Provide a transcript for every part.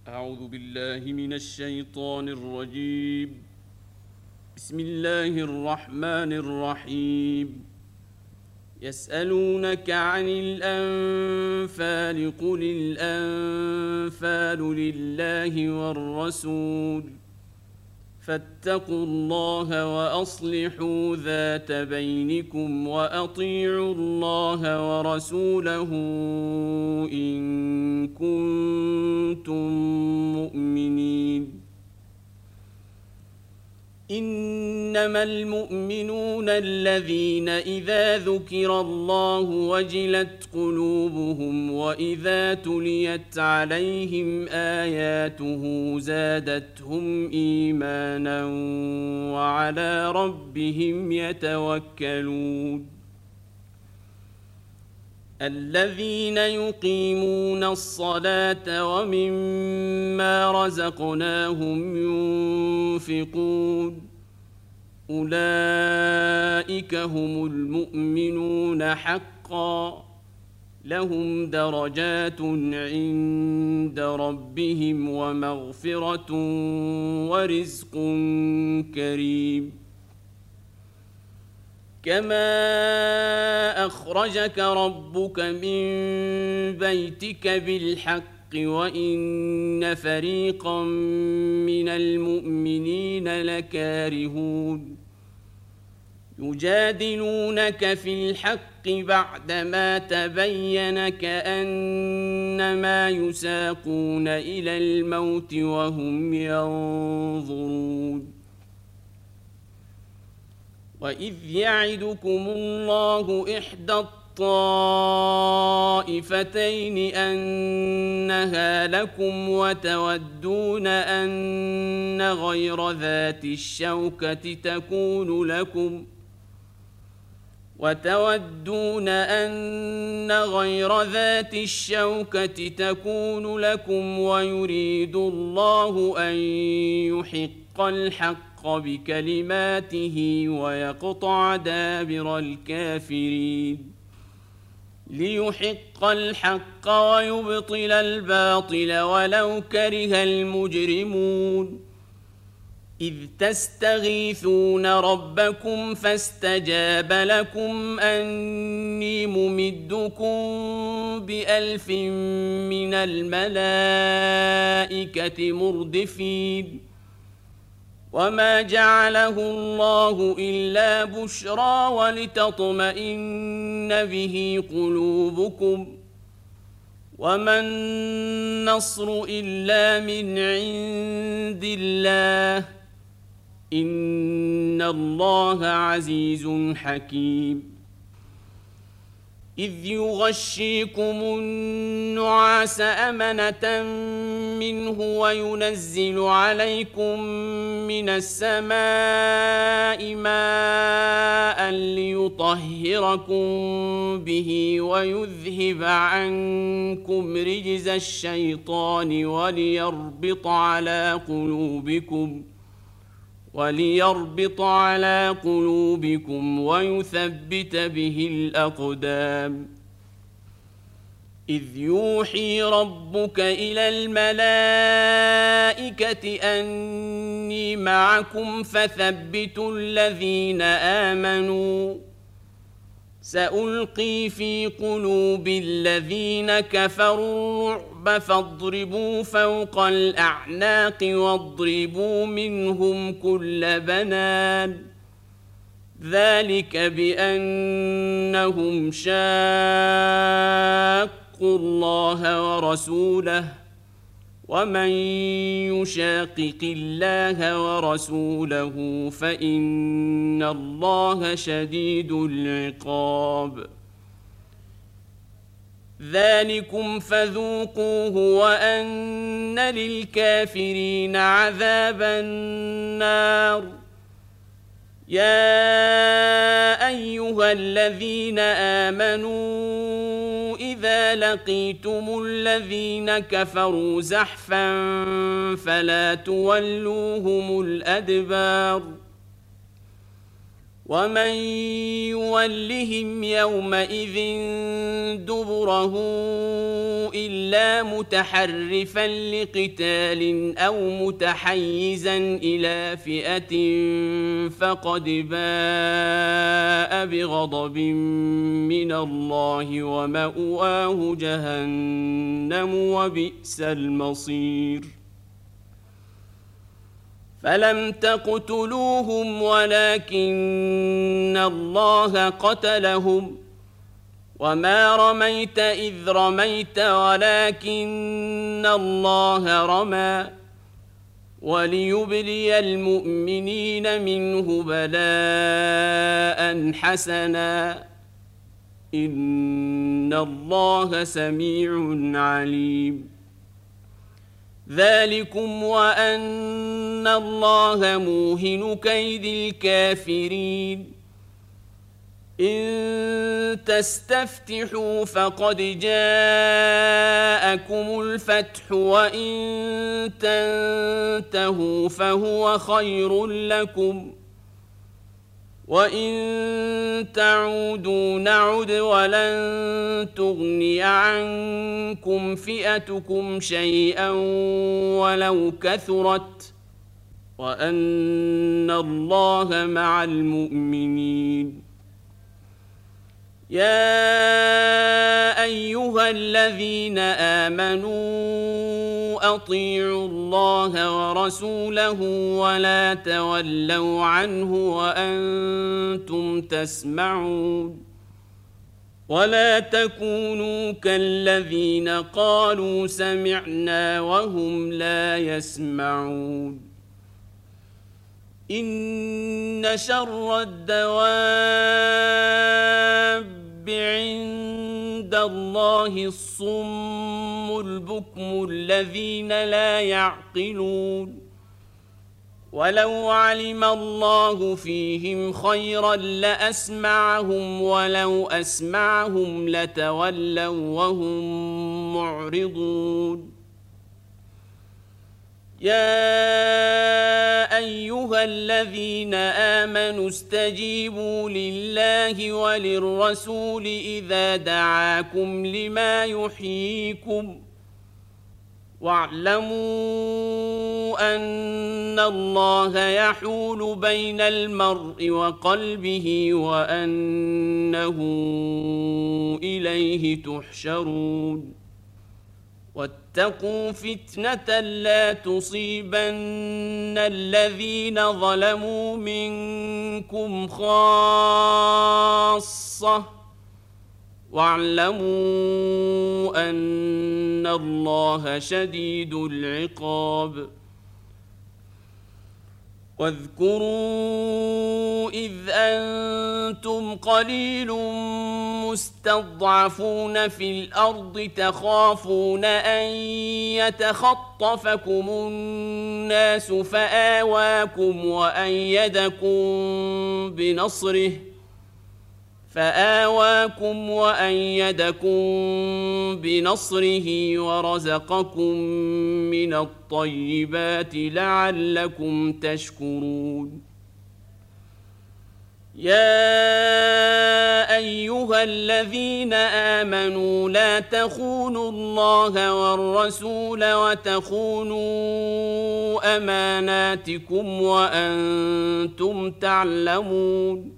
أعوذ بالله من الشيطان الرجيم. بسم الله الرحمن الرحيم. يسألونك عن الأنفال قل الأنفال لله والرسول فاتقوا الله وأصلحوا ذات بينكم وأطيعوا الله ورسوله إن كنتم مؤمنين. إنما المؤمنون الذين إذا ذكر الله وجلت قلوبهم وإذا تليت عليهم آياته زادتهم إيمانا وعلى ربهم يتوكلون. الذين يقيمون الصلاة ومما رزقناهم ينفقون أولئك هم المؤمنون حقا لهم درجات عند ربهم ومغفرة ورزق كريم. كما أخرجك ربك من بيتك بالحق وإن فريقا من المؤمنين لكارهون يجادلونك في الحق بعدما تبين كأنما يساقون إلى الموت وهم ينظرون. وإذ يعدكم الله إحدى الطائفتين أنها لكم وتودون أن غير ذات الشوكة تكون لكم ويريد الله أن يحق الحق بكلماته ويقطع دابر الكافرين ليحق الحق ويبطل الباطل ولو كره المجرمون. إذ تستغيثون ربكم فاستجاب لكم أني ممدكم ب1000 من الملائكة مردفين. وما جعله الله إلا بشرى ولتطمئن به قلوبكم وما النصر إلا من عند الله إن الله عزيز حكيم. إذ يغشيكم النعاس أمنة منه وينزل عليكم من السماء ماء ليطهركم به ويذهب عنكم رجز الشيطان وليربط على قلوبكم ويثبت به الأقدام. إذ يوحي ربك إلى الملائكة أني معكم فثبتوا الذين آمنوا سألقي في قلوب الذين كفروا الرعب فاضربوا فوق الأعناق واضربوا منهم كل بنان ذلك بأنهم شاقوا الله ورسوله ومن يشاقق الله ورسوله فإن الله شديد العقاب. ذلكم فذوقوه وأن للكافرين عذاب النار. يا أيها الذين آمنوا إذا لقيتم الذين كفروا زحفا فلا تولوهم الأدبار ومن يولهم يومئذ دبره إلا متحرفا لقتال أو متحيزا إلى فئة فقد باء بغضب من الله ومأواه جهنم وبئس المصير فلم تقتلوهم ولكن الله قتلهم وما رميت إذ رميت ولكن الله رمى وليبلي المؤمنين منه بلاء حسنا إن الله سميع عليم ذلكم وأن الله موهن كيد الكافرين إن تستفتحوا فقد جاءكم الفتح وإن تنتهوا فهو خير لكم وإن تعودوا نعد ولن تغني عنكم فئتكم شيئا ولو كثرت وأن الله مع المؤمنين يا أيها الذين آمنوا أطيعوا الله ورسوله ولا تولوا عنه وأنتم تسمعون ولا تكونوا كالذين قالوا سمعنا وهم لا يسمعون إن شر الدواب عند الله الصم البكم الذين لا يعقلون ولو علم الله فيهم خيرا لأسمعهم ولو أسمعهم لتولوا وهم معرضون يا أيها الذين آمنوا استجيبوا لله وللرسول إذا دعاكم لما يحييكم واعلموا أن الله يحول بين المرء وقلبه وأنه إليه تحشرون واتقوا فتنة لا تصيبن الذين ظلموا منكم خاصة واعلموا أن الله شديد العقاب واذكروا إذ أنتم قليل مستضعفون في الأرض تخافون أن يتخطفكم الناس فآواكم وأيدكم بنصره ورزقكم من الطيبات لعلكم تشكرون يا أيها الذين آمنوا لا تخونوا الله والرسول وتخونوا أماناتكم وأنتم تعلمون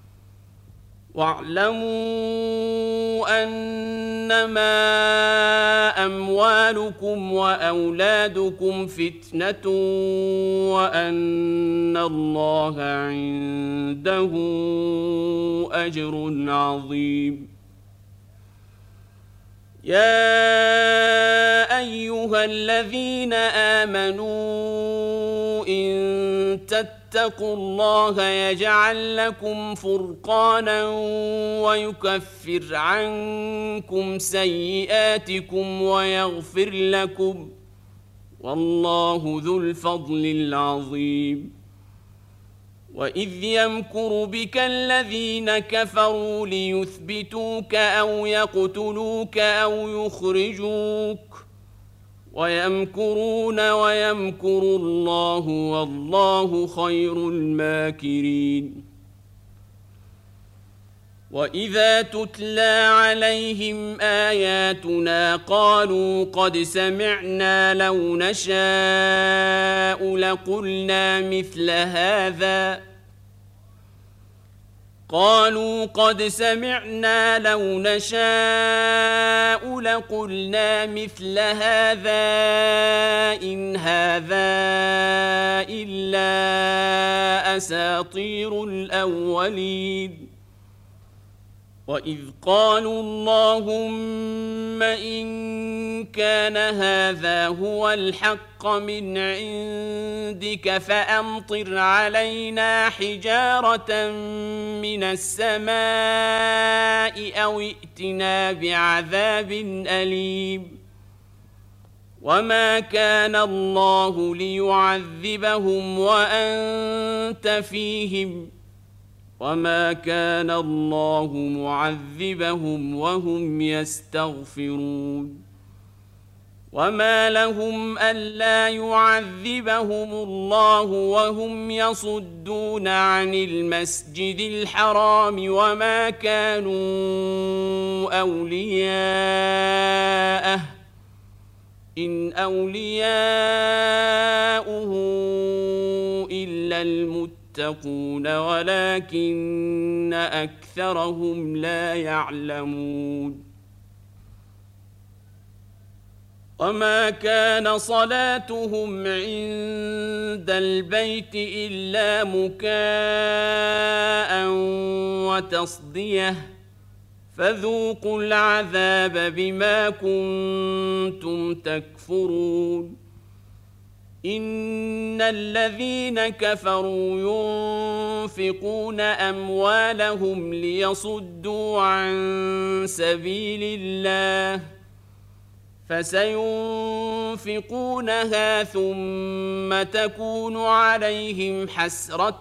واعلموا أنما أموالكم وأولادكم فتنة وأن الله عنده أجر عظيم يا أيها الذين آمنوا إن تتقوا الله يجعل لكم فرقانا ويكفر عنكم سيئاتكم ويغفر لكم والله ذو الفضل العظيم وإذ يمكر بك الذين كفروا ليثبتوك أو يقتلوك أو يخرجوك ويمكرون ويمكر الله والله خير الماكرين وإذا تتلى عليهم آياتنا قالوا قد سمعنا لو نشاء لقلنا مثل هذا إن هذا إلا أساطير الأولين وإذ قالوا اللهم إن كان هذا هو الحق من عندك فأمطر علينا حجارة من السماء أو ائتنا بعذاب أليم وما كان الله ليعذبهم وأنت فيهم وما كان الله معذبهم وهم يستغفرون وما لهم ألا يعذبهم الله وهم يصدون عن المسجد الحرام وما كانوا أولياءه إن أولياؤه إلا المتقون ولكن أكثرهم لا يعلمون وما كان صلاتهم عند البيت إلا مكاء وتصدية فذوقوا العذاب بما كنتم تكفرون إن الذين كفروا ينفقون أموالهم ليصدوا عن سبيل الله فسينفقونها ثم تكون عليهم حسرة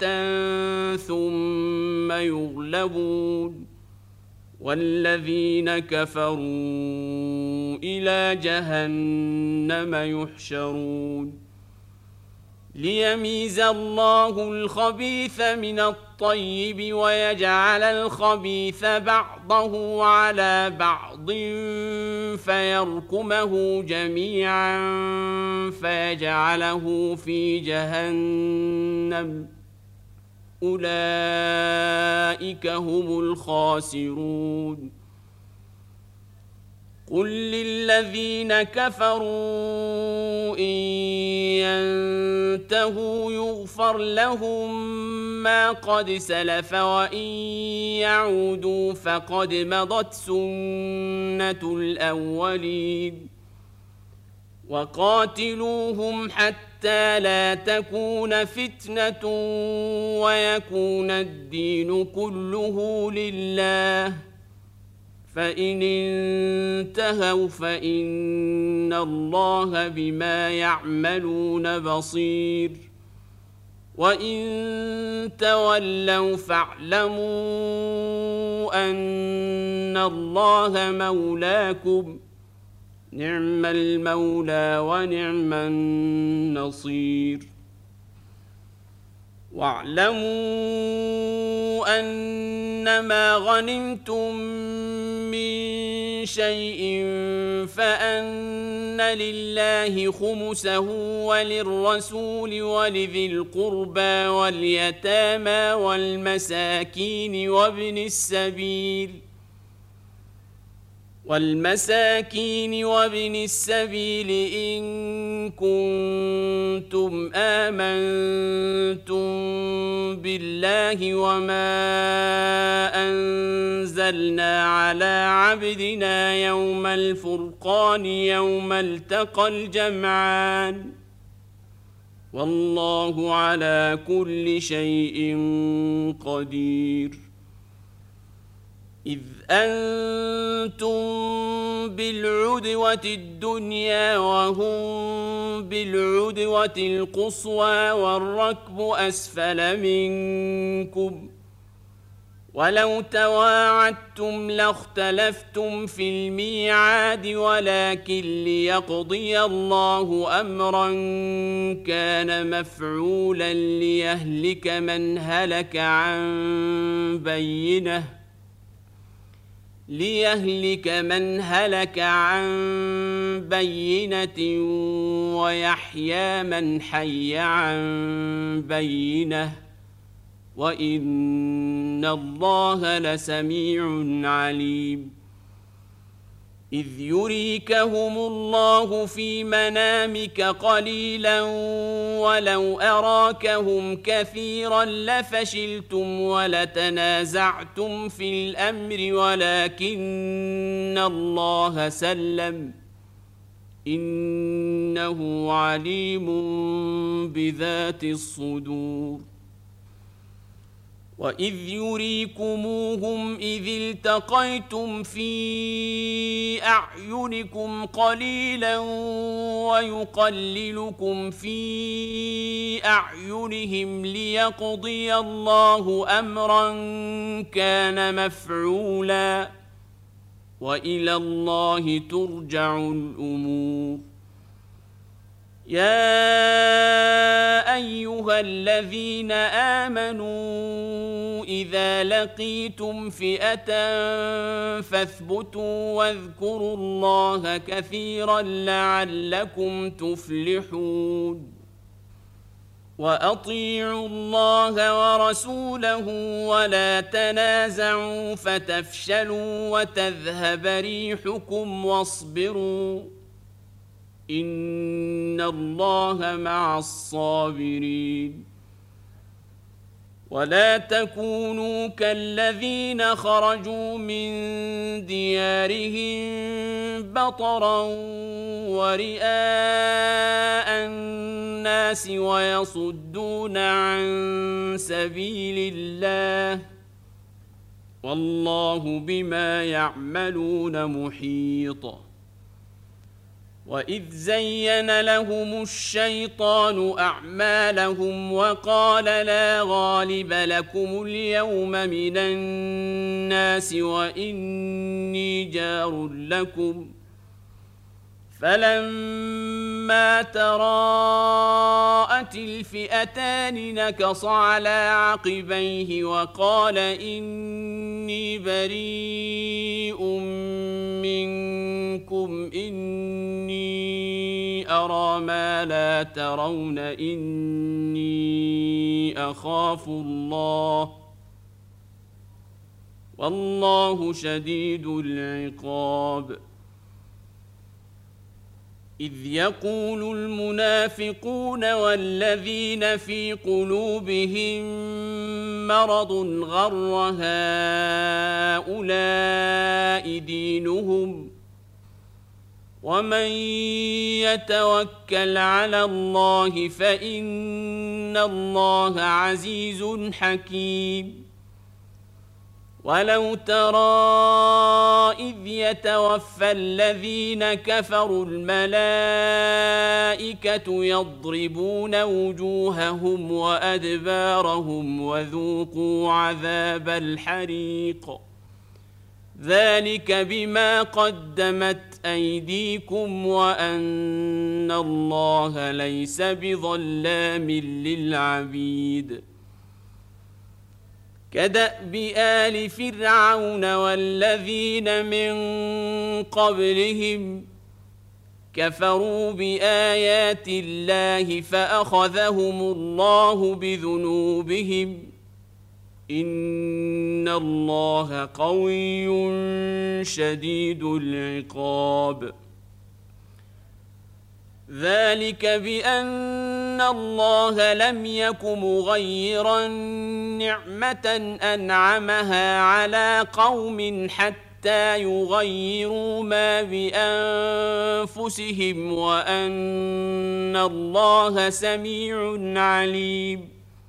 ثم يغلبون والذين كفروا إلى جهنم يحشرون ليميز الله الخبيث من الطيب ويجعل الخبيث بعضه على بعض فيركمه جميعا فيجعله في جهنم أولئك هم الخاسرون قل للذين كفروا إن ينتهوا يغفر لهم ما قد سلف وإن يعودوا فقد مضت سنة الأولين وقاتلوهم حتى لا تكون فتنة ويكون الدين كله لله فإن انتهوا فإن الله بما يعملون بصير وإن تولوا فاعلموا أن الله مولاكم نعم المولى ونعم النصير واعلموا أنما غنمتم من شيء فأن لله خمسه وللرسول ولذي القربى واليتامى والمساكين وابن السبيل إن كنتم آمنتم بالله وما أنزلنا على عبدنا يوم الفرقان يوم التقى الجمعان والله على كل شيء قدير إذ أنتم بالعدوة الدنيا وهم بالعدوة القصوى والركب أسفل منكم ولو تواعدتم لاختلفتم في الميعاد ولكن ليقضي الله أمرا كان مفعولا ليهلك من هلك عن بينه ليهلك من هلك عن بينة ويحيى من حي عن بينة وإن الله لسميع عليم إذ يريكهم الله في منامك قليلا ولو أراكهم كثيرا لفشلتم ولتنازعتم في الأمر ولكن الله سلم إنه عليم بذات الصدور وإذ يريكموهم إذ التقيتم في أعينكم قليلا ويقللكم في أعينهم ليقضي الله أمرا كان مفعولا وإلى الله ترجع الأمور يا أيها الذين آمنوا إذا لقيتم فئة فاثبتوا واذكروا الله كثيرا لعلكم تفلحون وأطيعوا الله ورسوله ولا تنازعوا فتفشلوا وتذهب ريحكم واصبروا إن الله مع الصابرين ولا تكونوا كالذين خرجوا من ديارهم بطرا ورئاء الناس ويصدون عن سبيل الله والله بما يعملون محيط وإذ زين لهم الشيطان أعمالهم وقال لا غالب لكم اليوم من الناس وإني جار لكم فلما تراءت الفئتان نكص على عقبيه وقال إني بريء منكم إني أرى ما لا ترون إني أخاف الله والله شديد العقاب إذ يقول المنافقون والذين في قلوبهم مرض غر هؤلاء دينهم ومن يتوكل على الله فإن الله عزيز حكيم ولو ترى إذ يتوفى الذين كفروا الملائكة يضربون وجوههم وأدبارهم وذوقوا عذاب الحريق ذلك بما قدمت أيديكم وأن الله ليس بظلام للعبيد كدأب آل فرعون والذين من قبلهم كفروا بآيات الله فأخذهم الله بذنوبهم إن الله قوي شديد العقاب ذلك بأن الله لم يك مغيرا نعمة أنعمها على قوم حتى يغيروا ما بأنفسهم وأن الله سميع عليم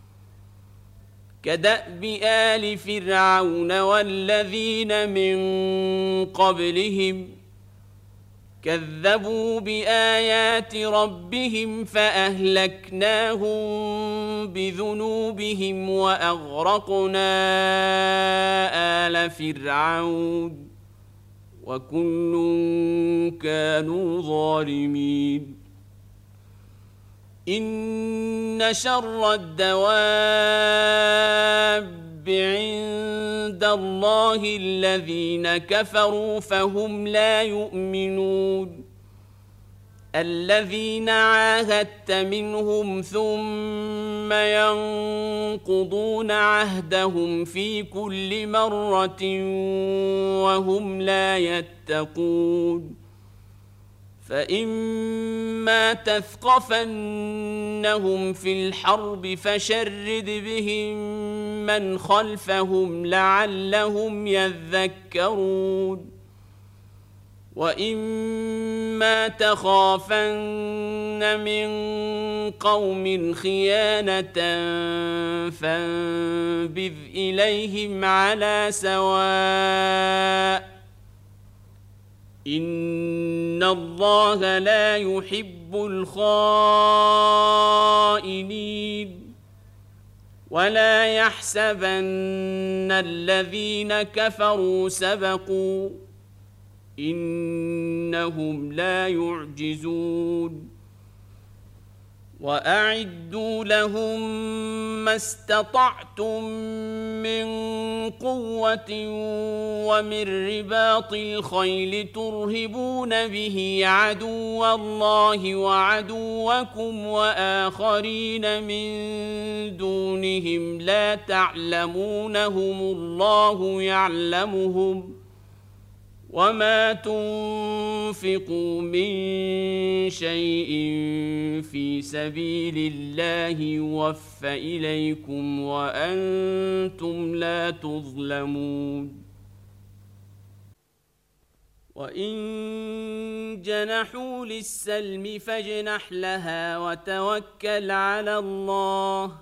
كدأب آل فرعون والذين من قبلهم كذبوا بآيات ربهم فأهلكناهم بذنوبهم وأغرقنا آل فرعون وكل كانوا ظالمين إن شر الدواب الحب عند الله الذين كفروا فهم لا يؤمنون الذين عاهدت منهم ثم ينقضون عهدهم في كل مرة وهم لا يتقون فإما تثقفنهم في الحرب فشرد بهم من خلفهم لعلهم يذكرون وإما تخافن من قوم خيانة فانبذ إليهم على سواء إن الله لا يحب الخائنين ولا يحسبن الذين كفروا سبقوا إنهم لا يعجزون وأعدوا لهم ما استطعتم من قوة ومن رباط الخيل ترهبون به عدو الله وعدوكم وآخرين من دونهم لا تعلمونهم الله يعلمهم وما تنفقوا من شيء في سبيل الله يوفى إليكم وأنتم لا تظلمون وإن جنحوا للسلم فاجنح لها وتوكل على الله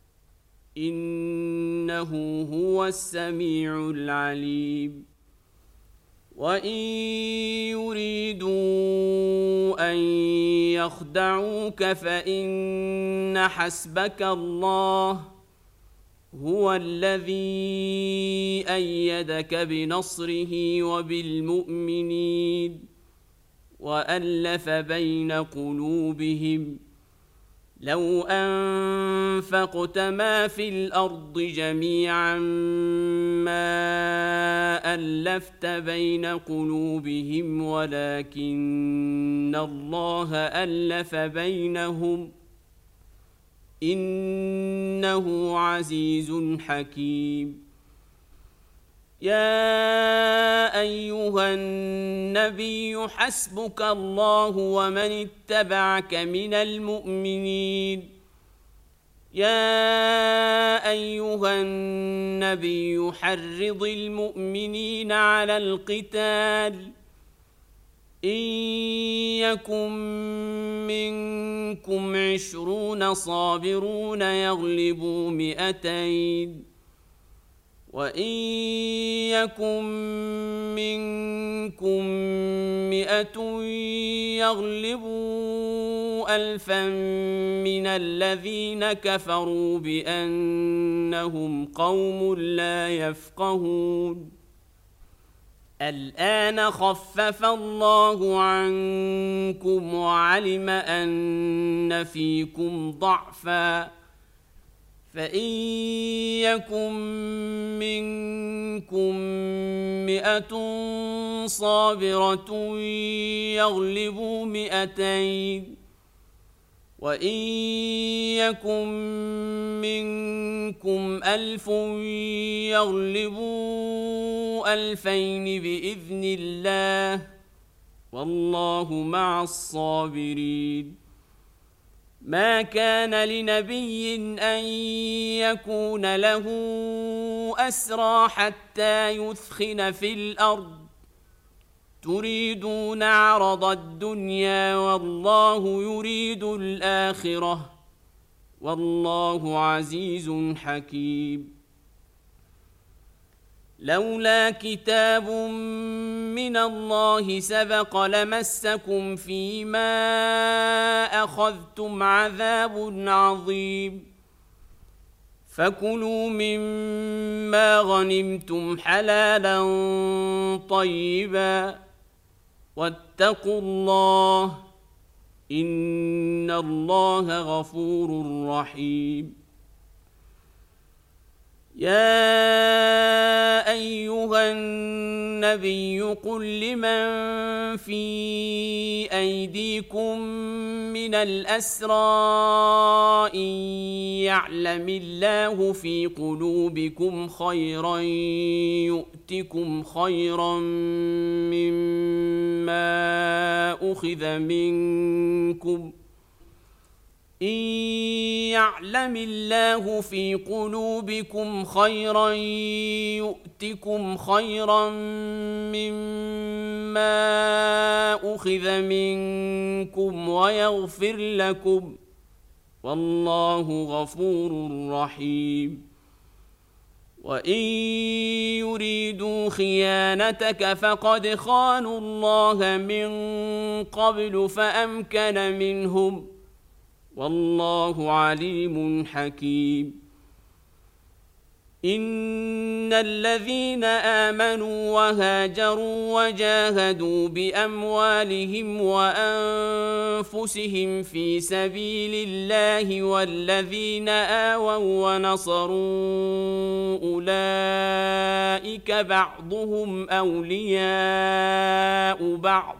إنه هو السميع العليم وإن يريدوا أن يخدعوك فإن حسبك الله هو الذي أيدك بنصره وبالمؤمنين وألف بين قلوبهم لو أنفقت ما في الأرض جميعا ما ألفت بين قلوبهم ولكن الله ألف بينهم إنه عزيز حكيم يا أيها النبي حسبك الله ومن اتبعك من المؤمنين يا أيها النبي حرض المؤمنين على القتال إن يكن منكم 20 صابرون يغلبوا 200 وإن يكن منكم 100 يغلبوا 1000 من الذين كفروا بأنهم قوم لا يفقهون الآن خفف الله عنكم وعلم أن فيكم ضعفاً فإن يكن منكم 100 صابرة يغلبوا 200 وإن يكن منكم 1000 يغلبوا 2000 بإذن الله والله مع الصابرين ما كان لنبي أن يكون له أسرى حتى يثخن في الأرض تريدون عرض الدنيا والله يريد الآخرة والله عزيز حكيم لولا كتاب من الله سبق لمسكم فيما أخذتم عذاب عظيم فكلوا مما غنمتم حلالا طيبا واتقوا الله إن الله غفور رحيم يا أيها النبي قل لمن في أيديكم من الأسرى إن يعلم الله في قلوبكم خيرا يؤتكم خيرا مما أخذ منكم إن يعلم الله في قلوبكم خيرا يؤتكم خيرا مما أخذ منكم ويغفر لكم والله غفور رحيم وإن يريدوا خيانتك فقد خانوا الله من قبل فأمكن منهم والله عليم حكيم إن الذين آمنوا وهاجروا وجاهدوا بأموالهم وأنفسهم في سبيل الله والذين آووا ونصروا أولئك بعضهم أولياء بعض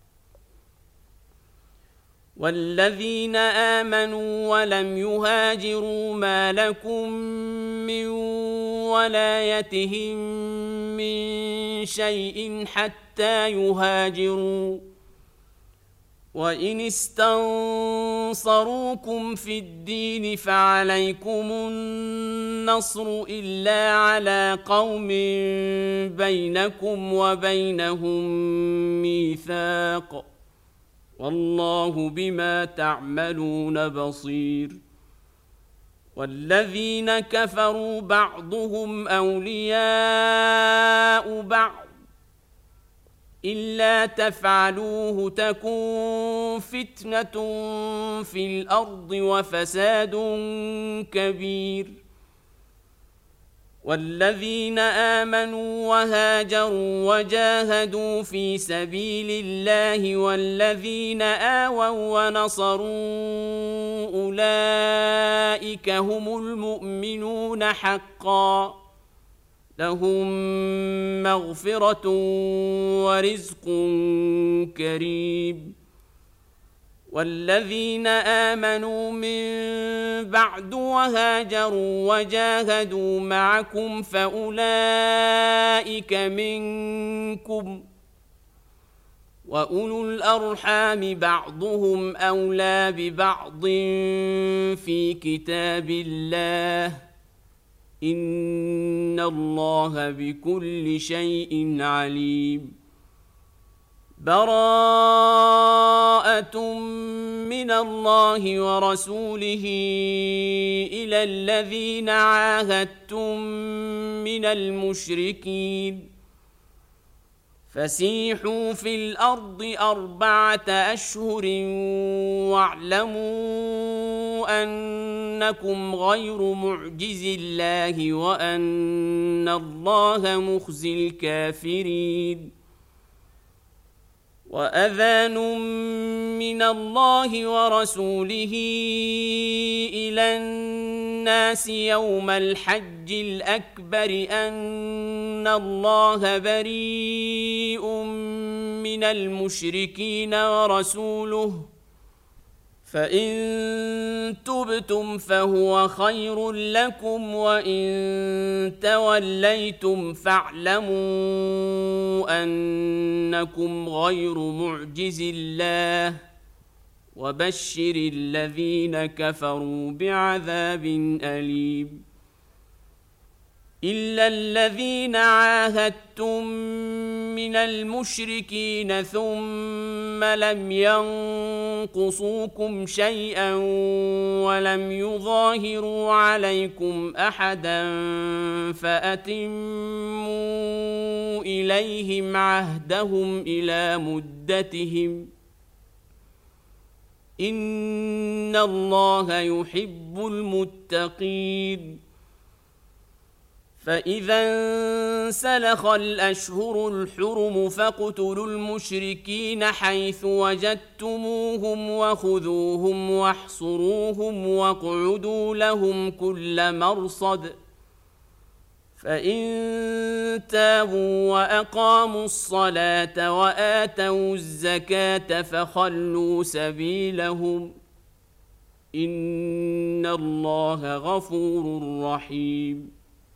والذين آمنوا ولم يهاجروا ما لكم من ولايتهم من شيء حتى يهاجروا وإن استنصروكم في الدين فعليكم النصر إلا على قوم بينكم وبينهم ميثاق والله بما تعملون بصير والذين كفروا بعضهم أولياء بعض إلا تفعلوه تكن فتنة في الأرض وفساد كبير والذين آمنوا وهاجروا وجاهدوا في سبيل الله والذين آووا ونصروا أولئك هم المؤمنون حقا لهم مغفرة ورزق كريم والذين آمنوا من بعد وهاجروا وجاهدوا معكم فأولئك منكم وأولو الأرحام بعضهم أولى ببعض في كتاب الله إن الله بكل شيء عليم براءة من الله ورسوله إلى الذين عاهدتم من المشركين فسيحوا في الأرض 4 أشهر واعلموا أنكم غير معجز الله وأن الله مخزي الكافرين وأذان من الله ورسوله إلى الناس يوم الحج الأكبر أن الله بريء من المشركين ورسوله فإن تبتم فهو خير لكم وإن توليتم فاعلموا أنكم غير معجز الله وبشر الذين كفروا بعذاب أليم إلا الذين عاهدتم من المشركين ثم لم ينقصوكم شيئا ولم يظاهروا عليكم أحدا فأتموا إليهم عهدهم إلى مدتهم إن الله يحب المتقين فإذا انسلخ الأشهر الحرم فاقتلوا المشركين حيث وجدتموهم وخذوهم واحصروهم واقعدوا لهم كل مرصد فإن تابوا وأقاموا الصلاة وآتوا الزكاة فخلوا سبيلهم إن الله غفور رحيم.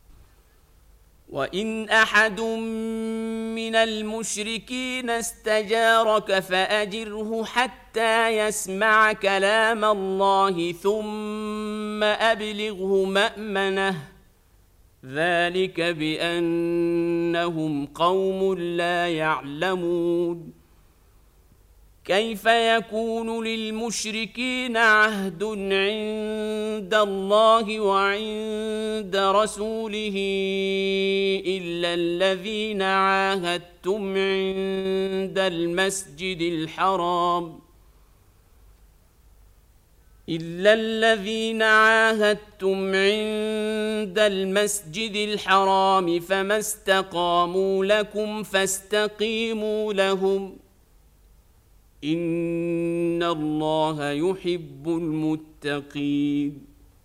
وإن أحد من المشركين استجارك فأجره حتى يسمع كلام الله ثم أبلغه مأمنه ذلك بأنهم قوم لا يعلمون. كيف يكون للمشركين عهد عند الله وعند رسوله إلا الذين عاهدتم عند المسجد الحرام فما استقاموا لكم فاستقيموا لهم إن الله يحب المتقين.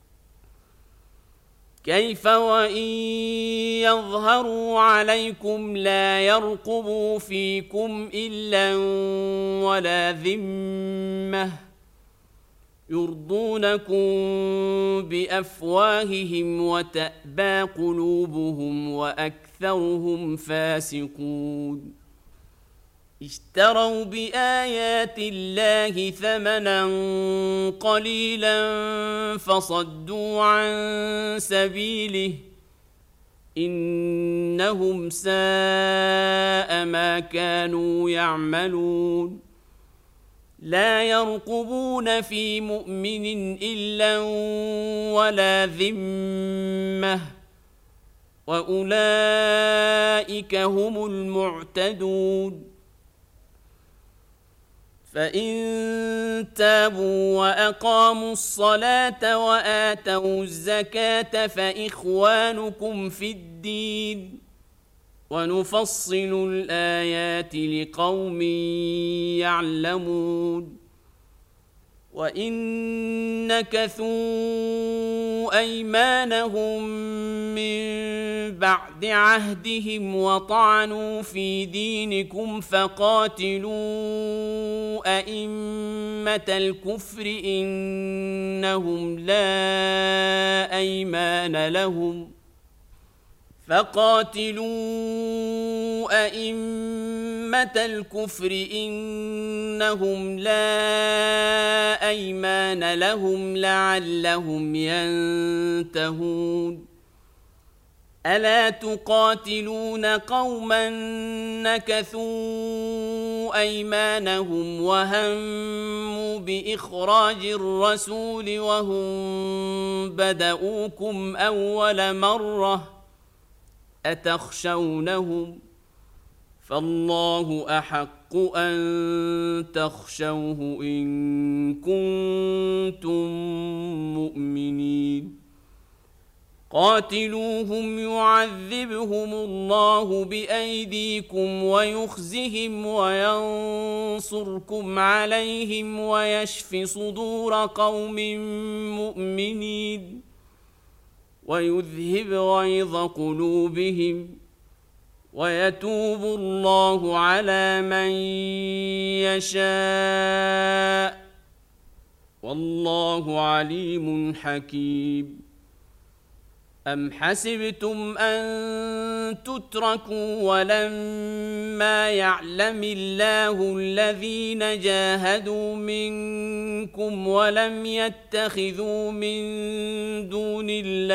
كيف وإن يظهروا عليكم لا يرقبوا فيكم إلا ولا ذمة يرضونكم بأفواههم وتأبى قلوبهم وأكثرهم فاسقون. اشتروا بآيات الله ثمنا قليلا فصدوا عن سبيله إنهم ساء ما كانوا يعملون. لا يرقبون في مؤمن إلا ولا ذمة وأولئك هم المعتدون. فإن تابوا وأقاموا الصلاة وآتوا الزكاة فإخوانكم في الدين ونفصل الآيات لقوم يعلمون. وإن نكثوا أيمانهم من بعد عهدهم وطعنوا في دينكم فقاتلوا أئمة الكفر إنهم لا أيمان لهم لعلهم ينتهون. ألا تقاتلون قوما نكثوا أيمانهم وهموا بإخراج الرسول وهم بدؤوكم أول مرة أتخشونهم فالله أحق أن تخشوه إن كنتم مؤمنين. قاتلوهم يعذبهم الله بأيديكم ويخزهم وينصركم عليهم ويشف صدور قوم مؤمنين ويذهب غيظ قلوبهم ويتوب الله على من يشاء والله عليم حكيم. أم حسبتم أن تتركوا ولما يعلم الله الذين جاهدوا منكم ولم يتخذوا من دون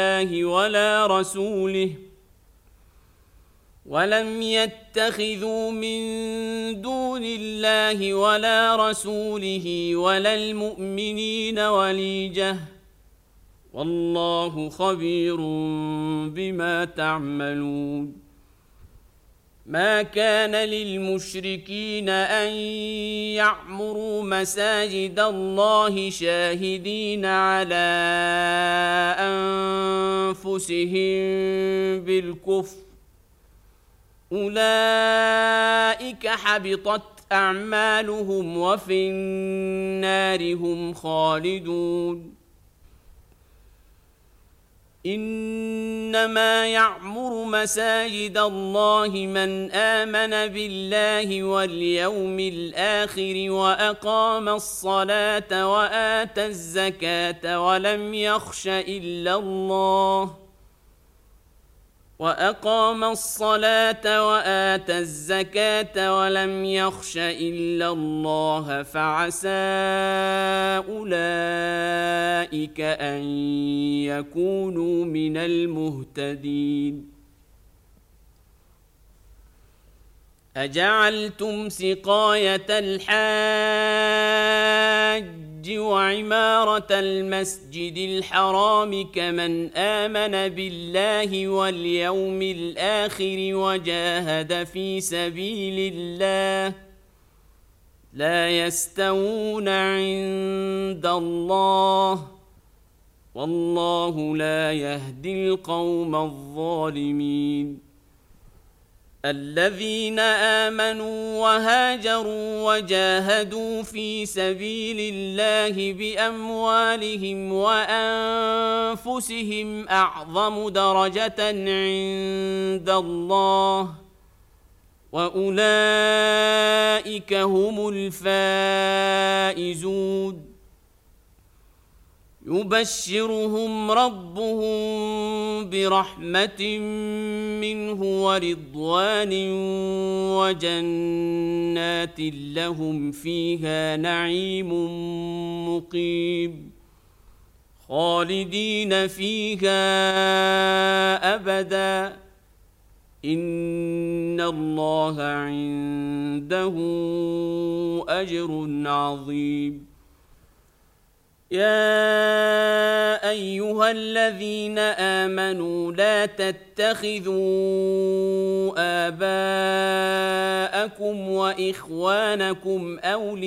الله ولا رسوله ولا المؤمنين وليجة والله خبير بما تعملون. ما كان للمشركين أن يعمروا مساجد الله شاهدين على أنفسهم بالكفر أولئك حبطت أعمالهم وفي النار هم خالدون. إنما يعمر مساجد الله من آمن بالله واليوم الآخر وأقام الصلاة وآتى الزكاة ولم يخش إلا الله فعسى أولئك أن يكونوا من المهتدين. أجعلتم سقاية الحاج وعمارة المسجد الحرام كمن آمن بالله واليوم الآخر وجاهد في سبيل الله لا يستوون عند الله والله لا يهدي القوم الظالمين. الذين آمنوا وهاجروا وجاهدوا في سبيل الله بأموالهم وأنفسهم أعظم درجة عند الله وأولئك هم الفائزون. يبشرهم ربهم برحمة منه ورضوان وجنات لهم فيها نعيم مقيم خالدين فيها أبدا إن الله عنده أجر عظيم. يا أيها الذين آمنوا لا تتخذوا آباءكم وإخوانكم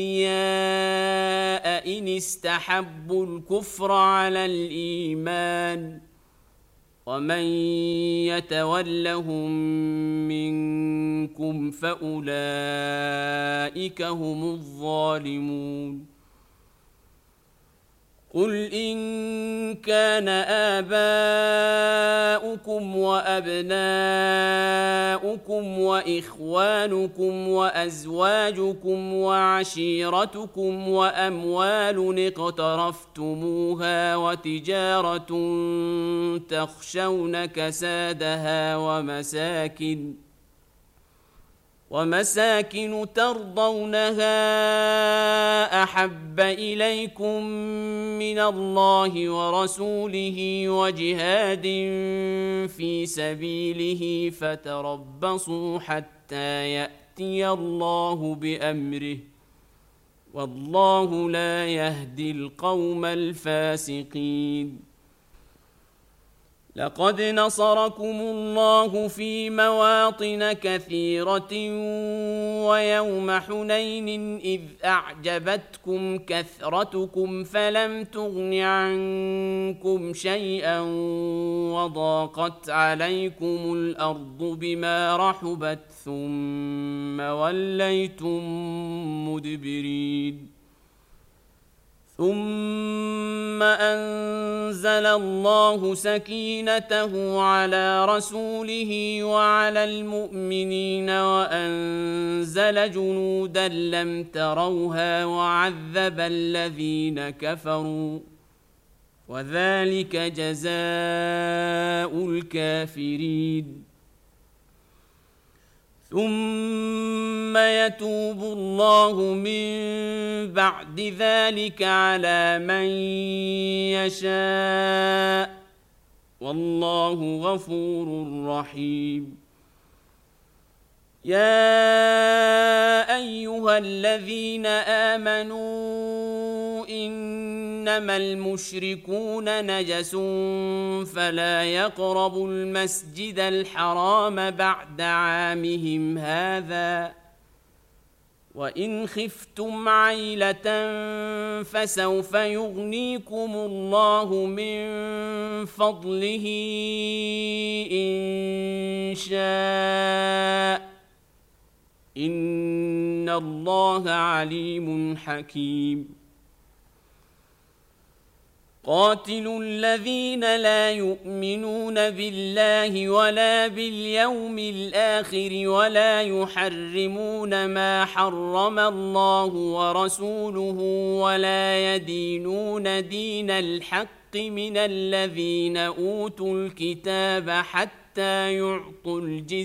أولياء إن استحبوا الكفر على الإيمان ومن يتولهم منكم فأولئك هم الظالمون. قل إن كان آباؤكم وأبناؤكم وإخوانكم وأزواجكم وعشيرتكم وأموال اقترفتموها وتجارة تخشون كسادها ومساكن ترضونها أحب إليكم من الله ورسوله وجهاد في سبيله فتربصوا حتى يأتي الله بأمره والله لا يهدي القوم الفاسقين. لقد نصركم الله في مواطن كثيرة ويوم حنين إذ أعجبتكم كثرتكم فلم تغن عنكم شيئا وضاقت عليكم الأرض بما رحبت ثم وليتم مدبرين. ثم أنزل الله سكينته على رسوله وعلى المؤمنين وأنزل جنودا لم تروها وعذب الذين كفروا وذلك جزاء الكافرين. ثم يتوب الله من بعد ذلك على من يشاء والله غفور رحيم. يا أيها الذين آمنوا إنما المشركون نجس فلا يقربوا المسجد الحرام بعد عامهم هذا وإن خفتم عيلة فسوف يغنيكم الله من فضله إن شاء إن الله عليم حكيم. قاتلوا الذين لا يؤمنون بالله ولا باليوم الآخر ولا يحرمون ما حرم الله ورسوله ولا يدينون دين الحق من الذين أوتوا الكتاب حتى يعطوا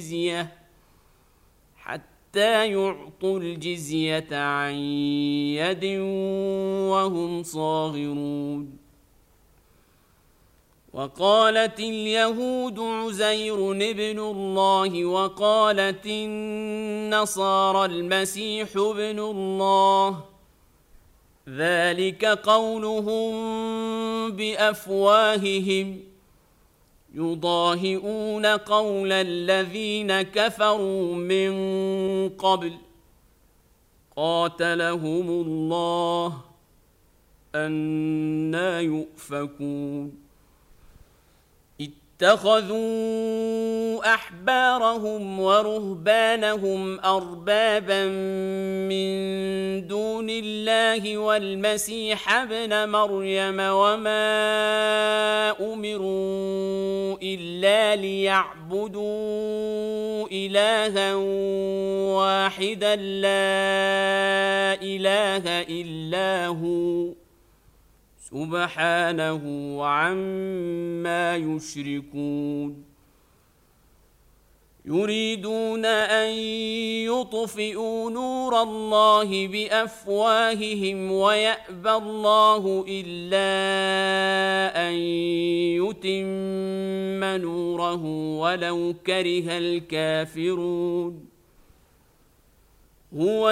الجزية عن يد وهم صاغرون. وقالت اليهود عزير ابن الله وقالت النصارى المسيح ابن الله، ذلك قولهم بأفواههم يضاهئون قول الذين كفروا من قبل قاتلهم الله أنى يؤفكون. اتخذوا أحبارهم ورهبانهم أربابا من دون الله والمسيح ابن مريم وما أمروا إلا ليعبدوا إلها واحدا لا إله إلا هو سبحانه عما يشركون. يريدون أن يطفئوا نور الله بأفواههم ويأبى الله إلا أن يتم نوره ولو كره الكافرون. هو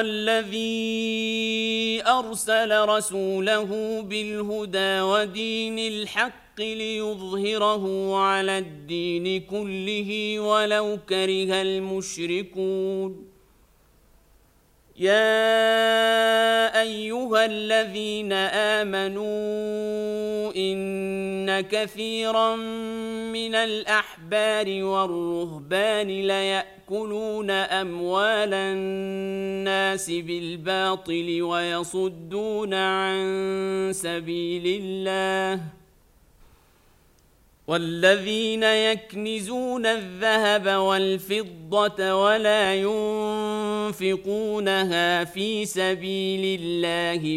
الذي أرسل رسوله بالهدى ودين الحق ليظهره على الدين كله ولو كره المشركون. يا أيها الذين آمنوا إن كثيرا من الأحبار والرهبان ليأكلون أموال الناس بالباطل ويصدون عن سبيل الله، والذين يكنزون الذهب والفضة ولا ينفقونها في سبيل الله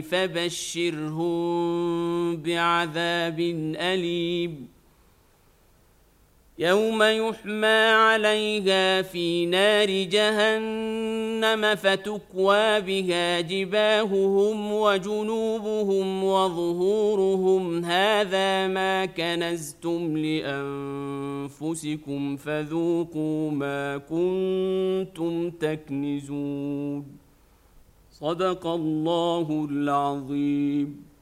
فبشرهم بعذاب أليم. يوم يحمى عليها في نار جهنم فتكوى بها جباههم وجنوبهم وظهورهم هذا ما كنزتم لأنفسكم فذوقوا ما كنتم تكنزون. صدق الله العظيم.